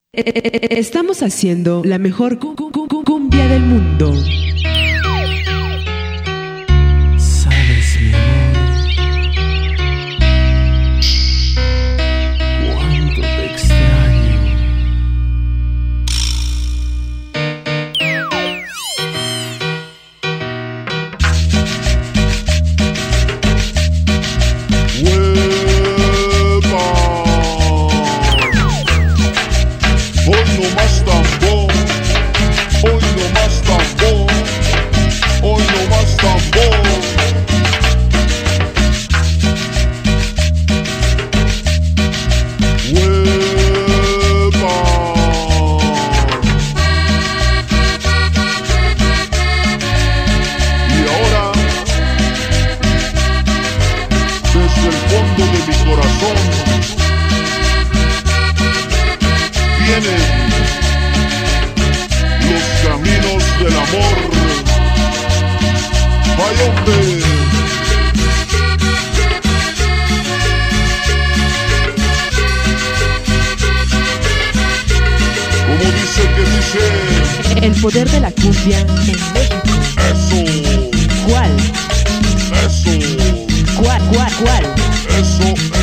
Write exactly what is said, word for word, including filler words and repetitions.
Estamos haciendo la mejor cu- cu- cu- cumbia del mundo. Sabes, mi amor, cuánto te extraño. ¡Hueva! Hoy no más tambor, hoy no más tambor, hoy no más tambor. ¡Hueva! Y ahora, desde el fondo de mi corazón, vienen los caminos del amor. ¡Ay, hombre! Como dice que dice, El poder de la cumbia en México. eso, ¿Cuál? eso, ¿Cuál? ¿Cuál? ¿Cuál? eso,